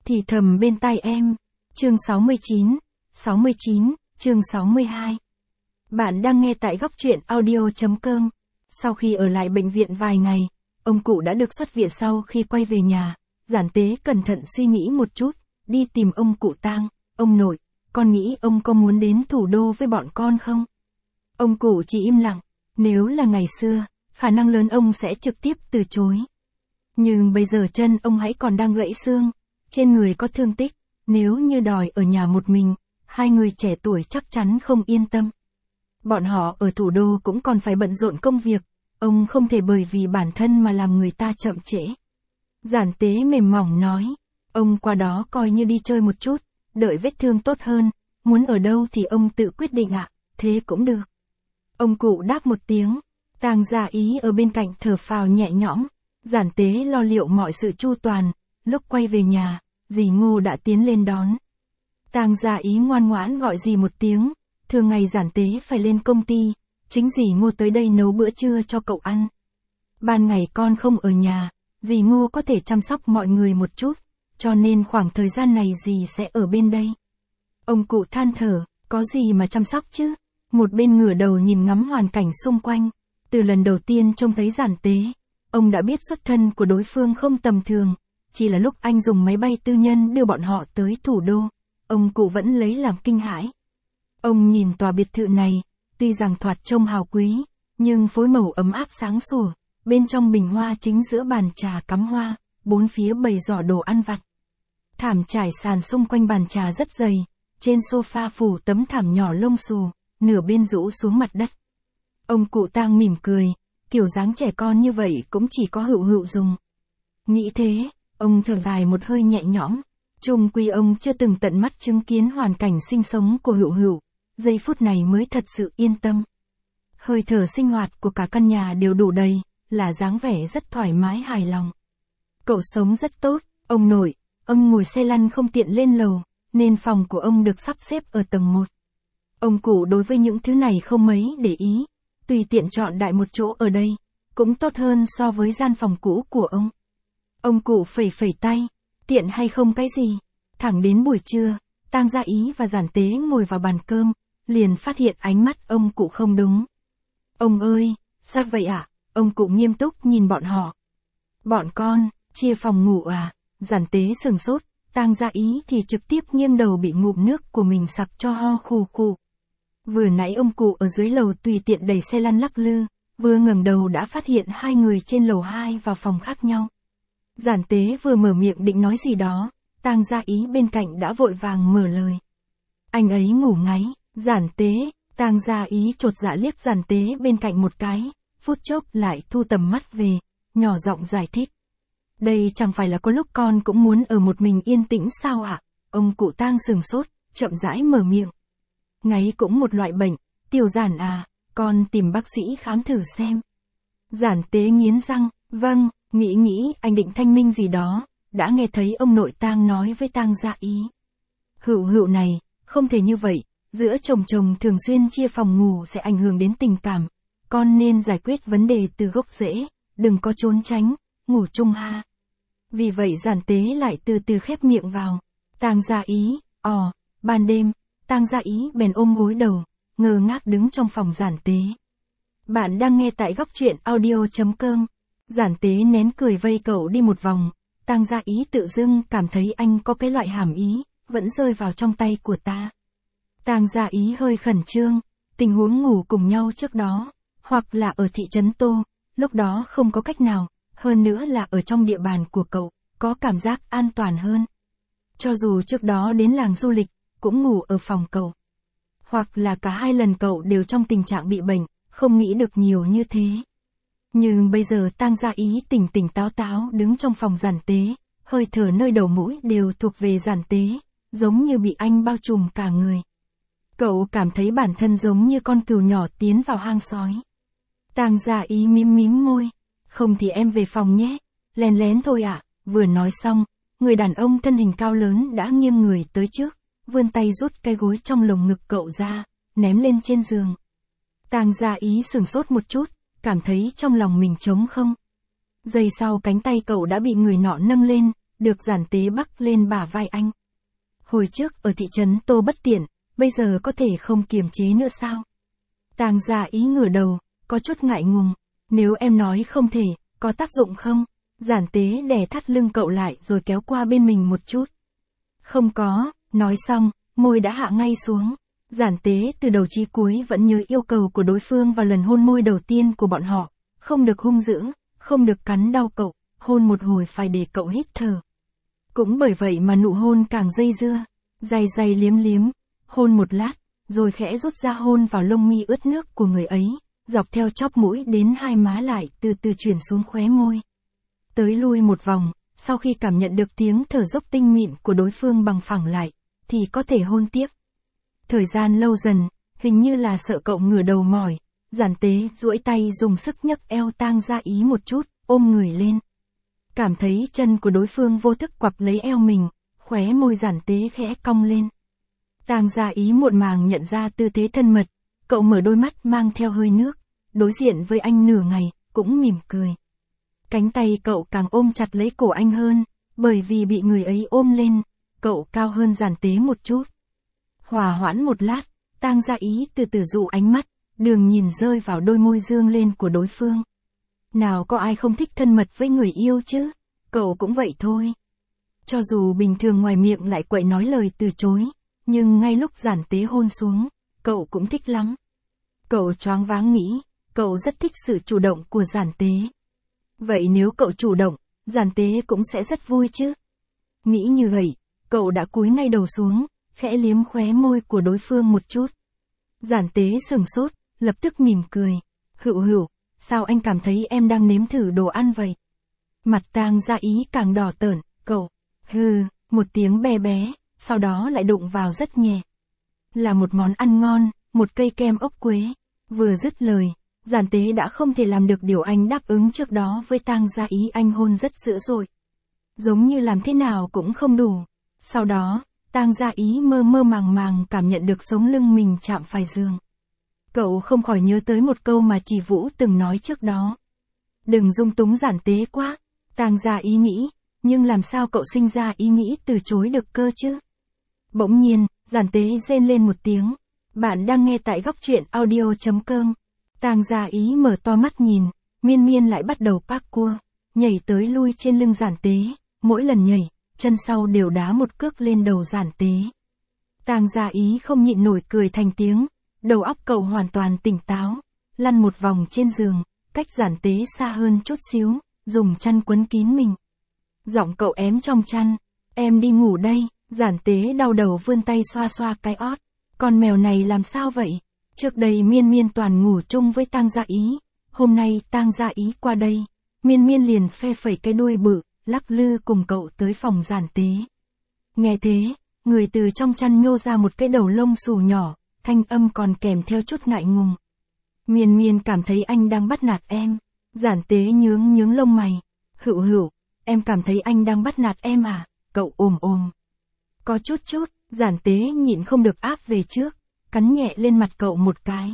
thì thầm bên tai em. Chương 69, chương 62. Bạn đang nghe tại góc truyện audio.com. Sau khi ở lại bệnh viện vài ngày, ông cụ đã được xuất viện. Sau khi quay về nhà, Giản Tế cẩn thận suy nghĩ một chút, đi tìm ông cụ Tang. Ông nội, con nghĩ ông có muốn đến thủ đô với bọn con không? Ông cụ chỉ im lặng, nếu là ngày xưa, khả năng lớn ông sẽ trực tiếp từ chối. Nhưng bây giờ chân ông hãy còn đang gãy xương, trên người có thương tích, nếu như đòi ở nhà một mình, hai người trẻ tuổi chắc chắn không yên tâm. Bọn họ ở thủ đô cũng còn phải bận rộn công việc, ông không thể bởi vì bản thân mà làm người ta chậm trễ. Giản Tế mềm mỏng nói, ông qua đó coi như đi chơi một chút, đợi vết thương tốt hơn, muốn ở đâu thì ông tự quyết định ạ, thế cũng được. Ông cụ đáp một tiếng, Tang Gia Ý ở bên cạnh thở phào nhẹ nhõm, Giản Tế lo liệu mọi sự chu toàn, lúc quay về nhà, dì Ngô đã tiến lên đón. Tang Gia Ý ngoan ngoãn gọi dì một tiếng, thường ngày Giản Tế phải lên công ty, chính dì Ngô tới đây nấu bữa trưa cho cậu ăn. Ban ngày con không ở nhà, dì Ngô có thể chăm sóc mọi người một chút, cho nên khoảng thời gian này dì sẽ ở bên đây. Ông cụ than thở, có gì mà chăm sóc chứ? Một bên ngửa đầu nhìn ngắm hoàn cảnh xung quanh, từ lần đầu tiên trông thấy Giản Tế, ông đã biết xuất thân của đối phương không tầm thường, chỉ là lúc anh dùng máy bay tư nhân đưa bọn họ tới thủ đô, ông cụ vẫn lấy làm kinh hãi. Ông nhìn tòa biệt thự này, tuy rằng thoạt trông hào quý, nhưng phối màu ấm áp sáng sủa, bên trong bình hoa chính giữa bàn trà cắm hoa, bốn phía bày giỏ đồ ăn vặt. Thảm trải sàn xung quanh bàn trà rất dày, trên sofa phủ tấm thảm nhỏ lông xù, nửa bên rũ xuống mặt đất. Ông cụ Tang mỉm cười, kiểu dáng trẻ con như vậy cũng chỉ có Hựu Hựu dùng. Nghĩ thế, ông thở dài một hơi nhẹ nhõm, chung quy ông chưa từng tận mắt chứng kiến hoàn cảnh sinh sống của Hựu Hựu, giây phút này mới thật sự yên tâm. Hơi thở sinh hoạt của cả căn nhà đều đủ đầy, là dáng vẻ rất thoải mái hài lòng. Cậu sống rất tốt, ông nội, ông ngồi xe lăn không tiện lên lầu, nên phòng của ông được sắp xếp ở tầng 1. Ông cụ đối với những thứ này không mấy để ý, tùy tiện chọn đại một chỗ ở đây, cũng tốt hơn so với gian phòng cũ của ông. Ông cụ phẩy phẩy tay, tiện hay không cái gì. Thẳng đến buổi trưa, Tang Gia Ý và Giản Tế ngồi vào bàn cơm, liền phát hiện ánh mắt ông cụ không đúng. Ông ơi, sao vậy ạ? Ông cụ nghiêm túc nhìn bọn họ. Bọn con, chia phòng ngủ à? Giản Tế sừng sốt, Tang Gia Ý thì trực tiếp nghiêng đầu bị ngụm nước của mình sặc cho ho khù khù. Vừa nãy ông cụ ở dưới lầu tùy tiện đẩy xe lăn lắc lư, vừa ngẩng đầu đã phát hiện hai người trên lầu 2 vào phòng khác nhau. Giản Tế vừa mở miệng định nói gì đó, Tang Gia Ý bên cạnh đã vội vàng mở lời. Anh ấy ngủ ngáy. Giản Tế, Tang Gia Ý chột dạ liếc Giản Tế bên cạnh một cái, phút chốc lại thu tầm mắt về, nhỏ giọng giải thích. Đây chẳng phải là có lúc con cũng muốn ở một mình yên tĩnh sao ạ? Ông cụ Tang sừng sốt, chậm rãi mở miệng. Ngáy cũng một loại bệnh, Tiểu Giản à, con tìm bác sĩ khám thử xem. Giản Tế nghiến răng, vâng, nghĩ anh định thanh minh gì đó, đã nghe thấy ông nội Tang nói với Tang Gia Ý. Hựu Hựu này, không thể như vậy, giữa chồng thường xuyên chia phòng ngủ sẽ ảnh hưởng đến tình cảm, con nên giải quyết vấn đề từ gốc rễ, đừng có trốn tránh, ngủ chung ha. Vì vậy Giản Tế lại từ từ khép miệng vào. Tang Gia Ý, ban đêm, Tang Gia Ý bèn ôm gối đầu, ngơ ngác đứng trong phòng Giản Tế. Bạn đang nghe tại góc truyện audio.com. Giản Tế nén cười vây cậu đi một vòng, Tang Gia Ý tự dưng cảm thấy anh có cái loại hàm ý, vẫn rơi vào trong tay của ta. Tang Gia Ý hơi khẩn trương, tình huống ngủ cùng nhau trước đó, hoặc là ở thị trấn Tô, lúc đó không có cách nào, hơn nữa là ở trong địa bàn của cậu, có cảm giác an toàn hơn. Cho dù trước đó đến làng du lịch, cũng ngủ ở phòng cậu. Hoặc là cả hai lần cậu đều trong tình trạng bị bệnh, không nghĩ được nhiều như thế. Nhưng bây giờ Tang Gia Ý tỉnh táo táo đứng trong phòng Giản Tế, hơi thở nơi đầu mũi đều thuộc về Giản Tế, giống như bị anh bao trùm cả người. Cậu cảm thấy bản thân giống như con cừu nhỏ tiến vào hang sói. Tang Gia Ý mím môi, không thì em về phòng nhé, lén lén thôi ạ. Vừa nói xong, người đàn ông thân hình cao lớn đã nghiêng người tới trước, vươn tay rút cái gối trong lồng ngực cậu ra, ném lên trên giường. Tang Gia Ý sửng sốt một chút, cảm thấy trong lòng mình trống không. Giây sau cánh tay cậu đã bị người nọ nâng lên, được giản tế bắc lên bả vai anh. Hồi trước ở thị trấn Tô bất tiện, bây giờ có thể không kiềm chế nữa sao? Tang Gia Ý ngửa đầu, có chút ngại ngùng. Nếu em nói không thể, có tác dụng không? Giản tế đè thắt lưng cậu lại rồi kéo qua bên mình một chút. Không có, nói xong, môi đã hạ ngay xuống. Giản tế từ đầu chí cuối vẫn nhớ yêu cầu của đối phương vào lần hôn môi đầu tiên của bọn họ. Không được hung dữ, không được cắn đau cậu, hôn một hồi phải để cậu hít thở. Cũng bởi vậy mà nụ hôn càng dây dưa, dày dày liếm liếm, hôn một lát, rồi khẽ rút ra hôn vào lông mi ướt nước của người ấy, dọc theo chóp mũi đến hai má lại từ từ chuyển xuống khóe môi. Tới lui một vòng, sau khi cảm nhận được tiếng thở dốc tinh mịn của đối phương bằng phẳng lại, thì có thể hôn tiếp. Thời gian lâu dần, hình như là sợ cậu ngửa đầu mỏi, giản tế duỗi tay dùng sức nhấc eo Tang Gia Ý một chút, ôm người lên. Cảm thấy chân của đối phương vô thức quặp lấy eo mình, khóe môi giản tế khẽ cong lên. Tang Gia Ý muộn màng nhận ra tư thế thân mật, cậu mở đôi mắt mang theo hơi nước, đối diện với anh nửa ngày, cũng mỉm cười. Cánh tay cậu càng ôm chặt lấy cổ anh hơn, bởi vì bị người ấy ôm lên, cậu cao hơn giản tế một chút. Hòa hoãn một lát, Tang Gia Ý từ từ dụ ánh mắt, đường nhìn rơi vào đôi môi dương lên của đối phương. Nào có ai không thích thân mật với người yêu chứ, cậu cũng vậy thôi. Cho dù bình thường ngoài miệng lại quậy nói lời từ chối, nhưng ngay lúc giản tế hôn xuống, cậu cũng thích lắm. Cậu choáng váng nghĩ, cậu rất thích sự chủ động của giản tế. Vậy nếu cậu chủ động, giản tế cũng sẽ rất vui chứ. Nghĩ như vậy, cậu đã cúi ngay đầu xuống, khẽ liếm khóe môi của đối phương một chút. Giản tế sừng sốt, lập tức mỉm cười. Hựu hựu, sao anh cảm thấy em đang nếm thử đồ ăn vậy? Mặt Tang Gia Ý càng đỏ tởn, cậu, một tiếng bé bé, sau đó lại đụng vào rất nhẹ. Là một món ăn ngon, một cây kem ốc quế. Vừa dứt lời, giản tế đã không thể làm được điều anh đáp ứng trước đó với Tang Gia Ý, anh hôn rất dữ dội. Giống như làm thế nào cũng không đủ. Sau đó, Tang Gia Ý mơ mơ màng màng cảm nhận được sống lưng mình chạm phải giường. Cậu không khỏi nhớ tới một câu mà chị Vũ từng nói trước đó. Đừng dung túng giản tế quá, Tang Gia Ý nghĩ, nhưng làm sao cậu sinh ra ý nghĩ từ chối được cơ chứ? Bỗng nhiên, giản tế rên lên một tiếng. Bạn đang nghe tại góc truyện audio.com. Tang Gia Ý mở to mắt nhìn, miên miên lại bắt đầu parkour, nhảy tới lui trên lưng giản tế, mỗi lần nhảy, chân sau đều đá một cước lên đầu giản tế. Tang Gia Ý không nhịn nổi cười thành tiếng, đầu óc cậu hoàn toàn tỉnh táo, lăn một vòng trên giường, cách giản tế xa hơn chút xíu, dùng chăn quấn kín mình. Giọng cậu ém trong chăn, em đi ngủ đây, giản tế đau đầu vươn tay xoa xoa cái ót. Con mèo này làm sao vậy? Trước đây miên miên toàn ngủ chung với Tang Gia Ý, hôm nay Tang Gia Ý qua đây, miên miên liền phe phẩy cái đuôi bự, lắc lư cùng cậu tới phòng giản tế. Nghe thế, người từ trong chăn nhô ra một cái đầu lông xù nhỏ, thanh âm còn kèm theo chút ngại ngùng. Miên miên cảm thấy anh đang bắt nạt em. Giản tế nhướng nhướng lông mày. Hựu hựu, em cảm thấy anh đang bắt nạt em à? Cậu ồm ồm. Có chút, giản tế nhịn không được áp về trước, cắn nhẹ lên mặt cậu một cái.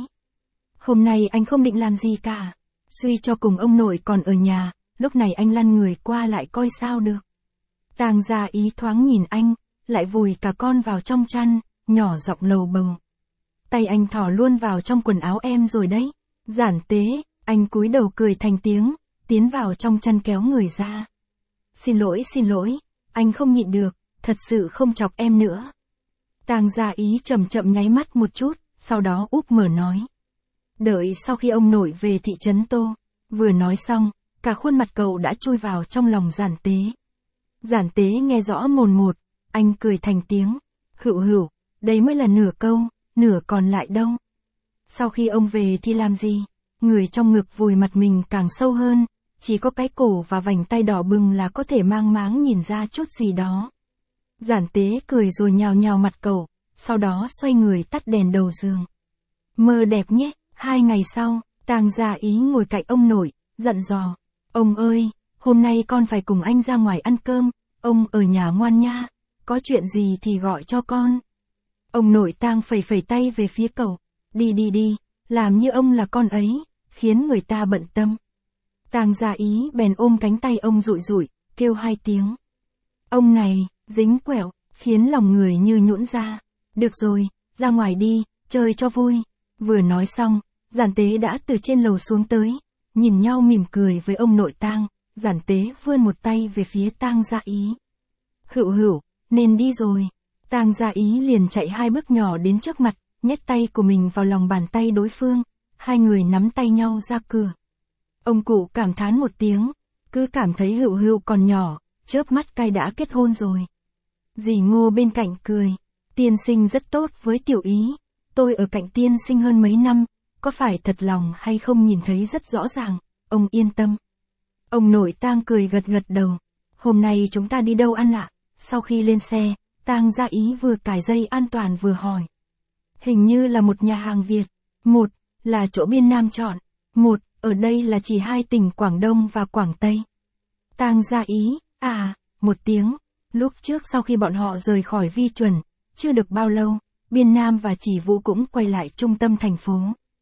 Hôm nay anh không định làm gì cả. Suy cho cùng ông nội còn ở nhà, lúc này anh lăn người qua lại coi sao được. Tang Gia Ý thoáng nhìn anh, lại vùi cả con vào trong chăn, nhỏ giọng lầu bầu. Tay anh thỏ luôn vào trong quần áo em rồi đấy. Giản tế, anh cúi đầu cười thành tiếng, tiến vào trong chăn kéo người ra. Xin lỗi, anh không nhịn được, thật sự không chọc em nữa. Tang Gia Ý chậm chậm nháy mắt một chút, sau đó úp mở nói. Đợi sau khi ông nội về thị trấn Tô, vừa nói xong, cả khuôn mặt cậu đã chui vào trong lòng giản tế. Giản tế nghe rõ mồn một, anh cười thành tiếng. Hựu hựu, đây mới là nửa câu, nửa còn lại đâu. Sau khi ông về thì làm gì? Người trong ngực vùi mặt mình càng sâu hơn, chỉ có cái cổ và vành tay đỏ bừng là có thể mang máng nhìn ra chút gì đó. Giản tế cười rồi nhào nhào mặt cậu, sau đó xoay người tắt đèn đầu giường. Mơ đẹp nhé. 2 ngày sau, Tang Gia Ý ngồi cạnh ông nội, dặn dò. Ông ơi, hôm nay con phải cùng anh ra ngoài ăn cơm, ông ở nhà ngoan nha, có chuyện gì thì gọi cho con. Ông nội Tang phẩy phẩy tay về phía cậu. Đi, làm như ông là con ấy, khiến người ta bận tâm. Tang Gia Ý bèn ôm cánh tay ông rụi rụi, kêu 2 tiếng. Ông này, dính quẹo, khiến lòng người như nhũn ra. Được rồi, ra ngoài đi, chơi cho vui. Vừa nói xong, Giản Tế đã từ trên lầu xuống tới, nhìn nhau mỉm cười với ông nội Tang. Giản Tế vươn một tay về phía Tang Gia Ý. Hữu hữu, nên đi rồi. Tang Gia Ý liền chạy 2 bước nhỏ đến trước mặt, nhét tay của mình vào lòng bàn tay đối phương. Hai người nắm tay nhau ra cửa. Ông cụ cảm thán một tiếng, cứ cảm thấy Hữu hữu còn nhỏ, chớp mắt cai đã kết hôn rồi. Dì Ngô bên cạnh cười, tiên sinh rất tốt với Tiểu Ý, tôi ở cạnh tiên sinh hơn mấy năm, có phải thật lòng hay không nhìn thấy rất rõ ràng, ông yên tâm. Ông nội Tang cười gật gật đầu, hôm nay chúng ta đi đâu ăn ạ? Sau khi lên xe, Tang Gia Ý vừa cài dây an toàn vừa hỏi. Hình như là một nhà hàng Việt, một là chỗ Biên Nam chọn, một ở đây là chỉ 2 tỉnh Quảng Đông và Quảng Tây. Tang Gia Ý, một tiếng. Lúc trước sau khi bọn họ rời khỏi Vi Chuẩn, chưa được bao lâu, Biên Nam và Chỉ Vũ cũng quay lại trung tâm thành phố.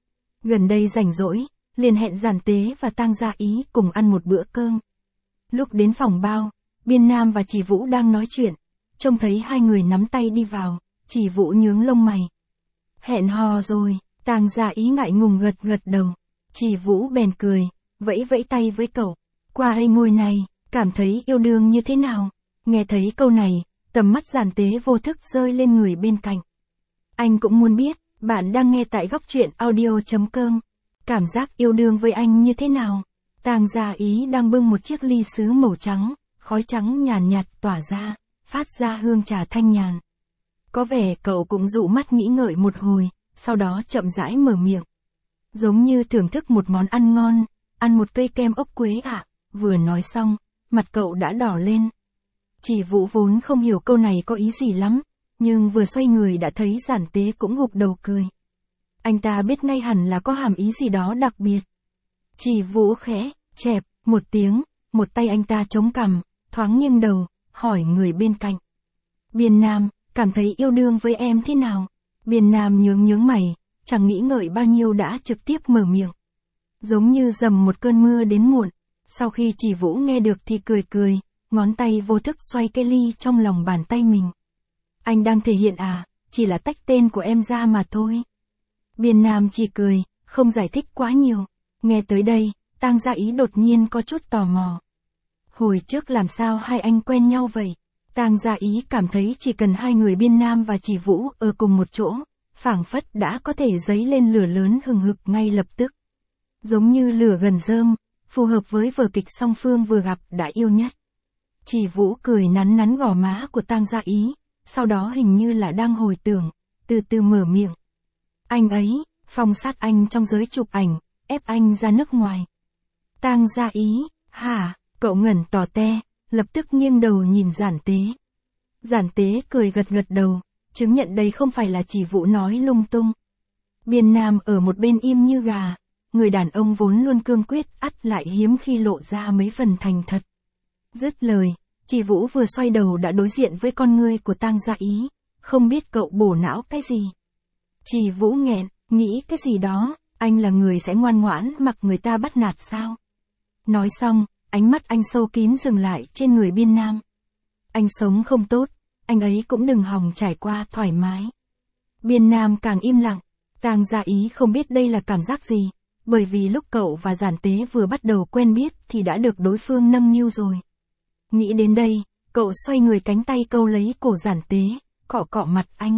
Gần đây rảnh rỗi, liền hẹn Giản Tế và Tang Gia Ý cùng ăn một bữa cơm. Lúc đến phòng bao, Biên Nam và Chỉ Vũ đang nói chuyện, trông thấy hai người nắm tay đi vào, Chỉ Vũ nhướng lông mày. Hẹn hò rồi, Tang Gia Ý ngại ngùng gật gật đầu. Chỉ Vũ bèn cười, vẫy vẫy tay với cậu. Qua đây ngồi này, cảm thấy yêu đương như thế nào? Nghe thấy câu này, tầm mắt Giản Tế vô thức rơi lên người bên cạnh. Anh cũng muốn biết, bạn đang nghe tại góc truyện audio.com. Cảm giác yêu đương với anh như thế nào? Tang Gia Ý đang bưng một chiếc ly sứ màu trắng, khói trắng nhàn nhạt tỏa ra, phát ra hương trà thanh nhàn. Có vẻ cậu cũng dụ mắt nghĩ ngợi một hồi, sau đó chậm rãi mở miệng. Giống như thưởng thức một món ăn ngon, ăn một cây kem ốc quế ạ. Vừa nói xong, mặt cậu đã đỏ lên. Chỉ Vũ vốn không hiểu câu này có ý gì lắm, nhưng vừa xoay người đã thấy Giản Tế cũng gục đầu cười. Anh ta biết ngay hẳn là có hàm ý gì đó đặc biệt. Chỉ Vũ khẽ, chẹp, một tiếng, một tay anh ta chống cằm, thoáng nghiêng đầu, hỏi người bên cạnh. Biên Nam, cảm thấy yêu đương với em thế nào? Biên Nam nhướng nhướng mày, chẳng nghĩ ngợi bao nhiêu đã trực tiếp mở miệng. Giống như dầm một cơn mưa đến muộn. Sau khi Chỉ Vũ nghe được thì cười cười, ngón tay vô thức xoay cái ly trong lòng bàn tay mình. Anh đang thể hiện chỉ là tách tên của em ra mà thôi. Biên Nam chỉ cười, không giải thích quá nhiều. Nghe tới đây, Tang Gia Ý đột nhiên có chút tò mò. Hồi trước làm sao hai anh quen nhau vậy? Tang Gia Ý cảm thấy chỉ cần hai người Biên Nam và Chỉ Vũ ở cùng một chỗ, phảng phất đã có thể dấy lên lửa lớn hừng hực ngay lập tức. Giống như lửa gần rơm, phù hợp với vở kịch song phương vừa gặp đã yêu nhất. Chỉ Vũ cười nắn nắn gò má của Tang Gia Ý, sau đó hình như là đang hồi tưởng, từ từ mở miệng. Anh ấy, phong sát anh trong giới chụp ảnh, ép anh ra nước ngoài. Tang Gia Ý, hả? Cậu ngẩn tò te, lập tức nghiêng đầu nhìn Giản Tế. Giản Tế cười gật gật đầu, chứng nhận đây không phải là Chỉ Vũ nói lung tung. Biên Nam ở một bên im như gà, người đàn ông vốn luôn cương quyết ắt lại hiếm khi lộ ra mấy phần thành thật. Dứt lời, Chỉ Vũ vừa xoay đầu đã đối diện với con ngươi của Tang Gia Ý, không biết cậu bổ não cái gì. Chỉ Vũ nghẹn, nghĩ cái gì đó, anh là người sẽ ngoan ngoãn mặc người ta bắt nạt sao? Nói xong, ánh mắt anh sâu kín dừng lại trên người Biên Nam. Anh sống không tốt, anh ấy cũng đừng hòng trải qua thoải mái. Biên Nam càng im lặng, Tang Gia Ý không biết đây là cảm giác gì, bởi vì lúc cậu và Giản Tế vừa bắt đầu quen biết thì đã được đối phương nâng niu rồi. Nghĩ đến đây, cậu xoay người cánh tay câu lấy cổ Giản Tế, cọ cọ mặt anh.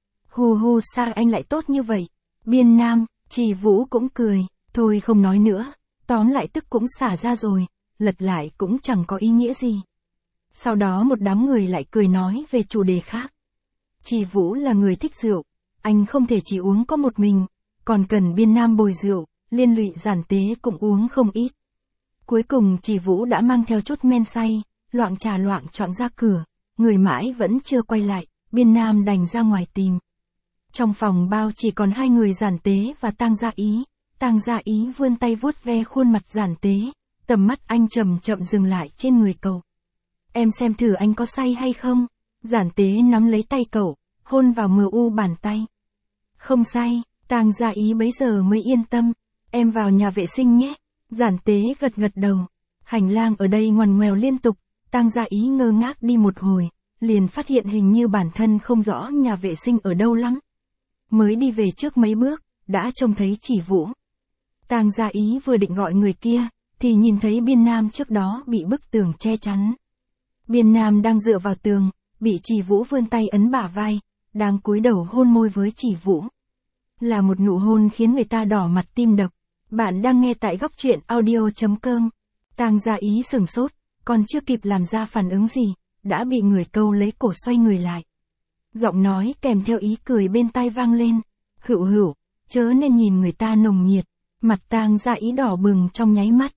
Hù hù sao anh lại tốt như vậy? Biên Nam, Chỉ Vũ cũng cười, thôi không nói nữa, tóm lại tức cũng xả ra rồi, lật lại cũng chẳng có ý nghĩa gì. Sau đó một đám người lại cười nói về chủ đề khác. Chỉ Vũ là người thích rượu, anh không thể chỉ uống có một mình, còn cần Biên Nam bồi rượu, liên lụy Giản Tế cũng uống không ít. Cuối cùng Chỉ Vũ đã mang theo chút men say, loạng trà loạng choạng ra cửa, người mãi vẫn chưa quay lại, Biên Nam đành ra ngoài tìm. Trong phòng bao chỉ còn hai người Giản Tế và Tang Gia Ý. Tang Gia Ý vươn tay vuốt ve khuôn mặt Giản Tế, tầm mắt anh chậm chậm dừng lại trên người cậu. Em xem thử anh có say hay không? Giản Tế nắm lấy tay cậu, hôn vào mu bàn tay. Không say, Tang Gia Ý bấy giờ mới yên tâm. Em vào nhà vệ sinh nhé. Giản Tế gật gật đầu. Hành lang ở đây ngoằn ngoèo liên tục, Tang Gia Ý ngơ ngác đi một hồi, liền phát hiện hình như bản thân không rõ nhà vệ sinh ở đâu lắm. Mới đi về trước mấy bước, đã trông thấy Chỉ Vũ. Tang Gia Ý vừa định gọi người kia, thì nhìn thấy Biên Nam trước đó bị bức tường che chắn. Biên Nam đang dựa vào tường, bị Chỉ Vũ vươn tay ấn bả vai, đang cúi đầu hôn môi với Chỉ Vũ. Là một nụ hôn khiến người ta đỏ mặt tim đập. Bạn đang nghe tại góc truyện audio.com. Tang Gia Ý sừng sốt, còn chưa kịp làm ra phản ứng gì, đã bị người câu lấy cổ xoay người lại. Giọng nói kèm theo ý cười bên tai vang lên. Hữu Hữu, chớ nên nhìn người ta nồng nhiệt. Mặt Tang Gia Ý đỏ bừng trong nháy mắt.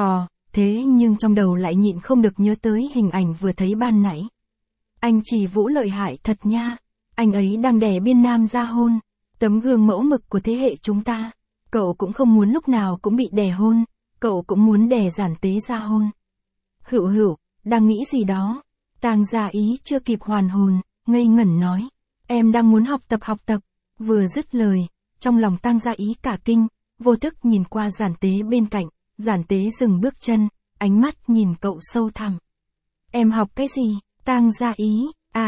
Thế nhưng trong đầu lại nhịn không được nhớ tới hình ảnh vừa thấy ban nãy. Anh Chỉ Vũ lợi hại thật nha. Anh ấy đang đè Biên Nam ra hôn. Tấm gương mẫu mực của thế hệ chúng ta. Cậu cũng không muốn lúc nào cũng bị đè hôn. Cậu cũng muốn đè Giản Tế ra hôn. Hữu Hữu, đang nghĩ gì đó? Tang Gia Ý chưa kịp hoàn hồn, ngây ngẩn nói. Em đang muốn học tập. Vừa dứt lời, trong lòng Tang Gia Ý cả kinh, vô thức nhìn qua Giản Tế bên cạnh. Giản Tế dừng bước chân, ánh mắt nhìn cậu sâu thẳm. Em học cái gì? Tang Gia Ý,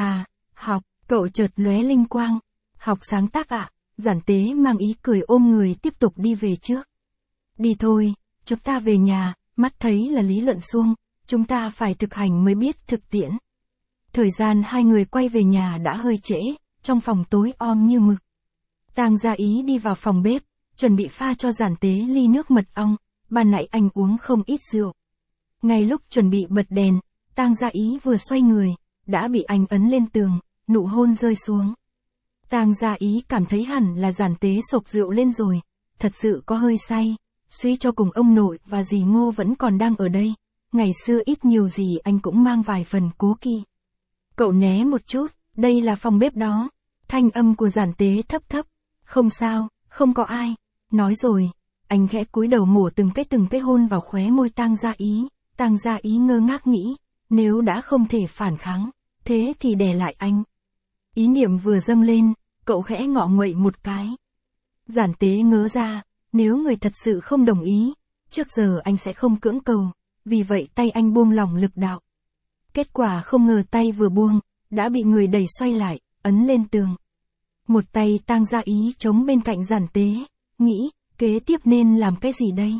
học, cậu chợt lóe linh quang. Học sáng tác ạ? Giản Tế mang ý cười ôm người tiếp tục đi về trước. Đi thôi, chúng ta về nhà, mắt thấy là lý luận suông, chúng ta phải thực hành mới biết thực tiễn. Thời gian hai người quay về nhà đã hơi trễ, trong phòng tối om như mực. Tang Gia Ý đi vào phòng bếp, chuẩn bị pha cho Giản Tế ly nước mật ong, ban nãy anh uống không ít rượu. Ngay lúc chuẩn bị bật đèn, Tang Gia Ý vừa xoay người, đã bị anh ấn lên tường, nụ hôn rơi xuống. Tang Gia Ý cảm thấy hẳn là Giản Tế sộc rượu lên rồi, thật sự có hơi say, suy cho cùng ông nội và dì Ngô vẫn còn đang ở đây, ngày xưa ít nhiều gì anh cũng mang vài phần cố kỵ. Cậu né một chút, đây là phòng bếp đó. Thanh âm của Giản Tế thấp thấp, không sao, không có ai. Nói rồi, anh khẽ cúi đầu mổ từng cái hôn vào khóe môi Tang Gia Ý. Tang Gia Ý ngơ ngác nghĩ, nếu đã không thể phản kháng, thế thì đè lại anh. Ý niệm vừa dâng lên, cậu khẽ ngọ nguậy một cái. Giản Tế ngớ ra, nếu người thật sự không đồng ý, trước giờ anh sẽ không cưỡng cầu, vì vậy tay anh buông lỏng lực đạo. Kết quả không ngờ tay vừa buông, đã bị người đẩy xoay lại, ấn lên tường. Một tay Tang Gia Ý chống bên cạnh Giản Tế, nghĩ, kế tiếp nên làm cái gì đây?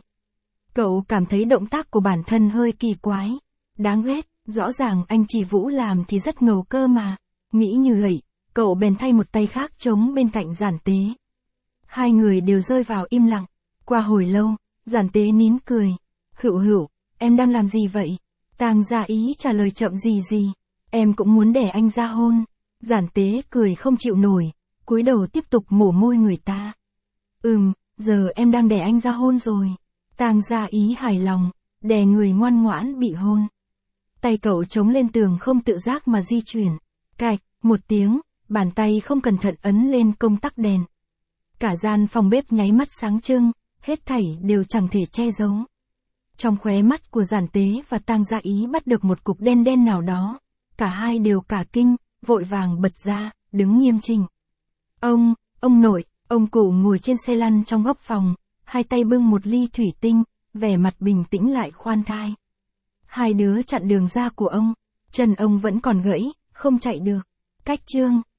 Cậu cảm thấy động tác của bản thân hơi kỳ quái, đáng ghét, rõ ràng anh Chỉ Vũ làm thì rất ngầu cơ mà. Nghĩ như vậy, cậu bèn thay một tay khác chống bên cạnh Giản Tế. Hai người đều rơi vào im lặng. Qua hồi lâu, Giản Tế nín cười. Hữu Hữu, em đang làm gì vậy? Tang Gia Ý trả lời chậm gì. Em cũng muốn đè anh ra hôn. Giản Tế cười không chịu nổi, cúi đầu tiếp tục mổ môi người ta. Giờ em đang đè anh ra hôn rồi. Tang Gia Ý hài lòng, đè người ngoan ngoãn bị hôn. Tay cậu chống lên tường không tự giác mà di chuyển. Cạch, một tiếng, bàn tay không cẩn thận ấn lên công tắc đèn. Cả gian phòng bếp nháy mắt sáng trưng, hết thảy đều chẳng thể che giấu. Trong khóe mắt của Giản Tế và Tang Gia Ý bắt được một cục đen đen nào đó. Cả hai đều cả kinh, vội vàng bật ra, đứng nghiêm chỉnh. Ông nội, ông cụ ngồi trên xe lăn trong góc phòng, hai tay bưng một ly thủy tinh, vẻ mặt bình tĩnh lại khoan thai. Hai đứa chặn đường ra của ông, chân ông vẫn còn gãy, không chạy được. Cách chương